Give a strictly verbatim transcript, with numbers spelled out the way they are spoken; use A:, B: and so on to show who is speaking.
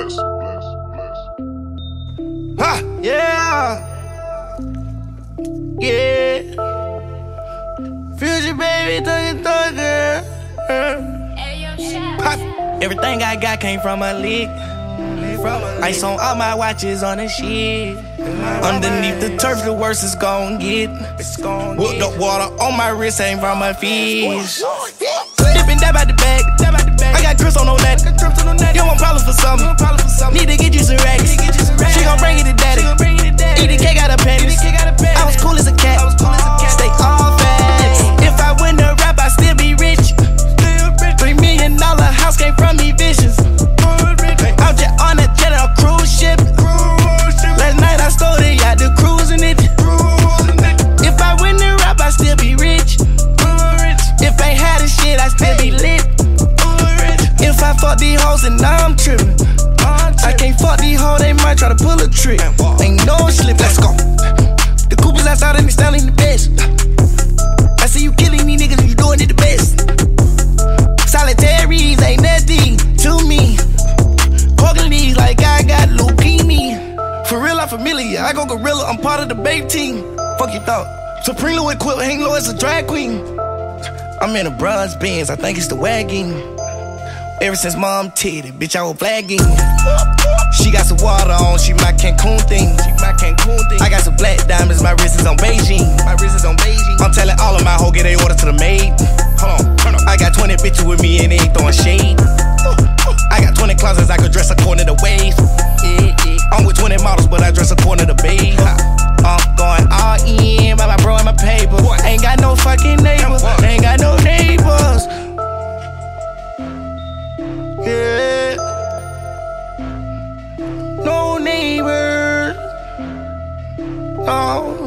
A: Ha! Yeah! Yeah! Future baby, thuggin' thuggin'. Pop. Everything I got came from a lick. Ice on all my watches on the shit. Underneath the turf, the worst it's gon' get. Whooped up water on my wrist, ain't from a fish. Dippin' dab out the bag. I got grips on no net. You want problems for something? Need to get you some racks. She gon' bring it to daddy. Eat the cake out of panties. I was cool as a cat. Stay all fast. If I win the rap, I still be rich. Three million dollar house came from me visions. I'm just on a jet on a cruise ship. Last night I stole it, y'all do cruising it. If I win the rap, I still be rich. If I ain't had the shit, I still be lit. If I fuck these hoes, then now I'm trippin'. I can't fuck these hoes, they might try to pull a trick. Ain't no slip, let's go. The Coopers outside and they styling the best. I see you killing these niggas, you doing it the best. Solitaries ain't nothing to me. Poking these like I got leukemia. For real, I'm familiar. I go gorilla, I'm part of the babe team. Fuck you thought. Supreme Louis Quill, hang low as a drag queen. I'm in a bronze Benz, I think it's the wagon. Ever since mom titty, bitch, I was flagging. She got some water on, she my Cancun thing. She my Cancun thing. I got some black diamonds, my wrist is on Beijing. My wrist is on Beijing. I'm telling all of my hoes, get they order to the maid. Hold on, turn up. I got twenty bitches with me and they ain't throwing shade. I got twenty closets, I could dress according to the waist. Yeah, yeah. I'm with twenty models, but I dress according to the babe. I'm going all in by my bro and my paper. Ain't got no fucking neighbors, ain't got no neighbors. Yeah, no neighbors. No.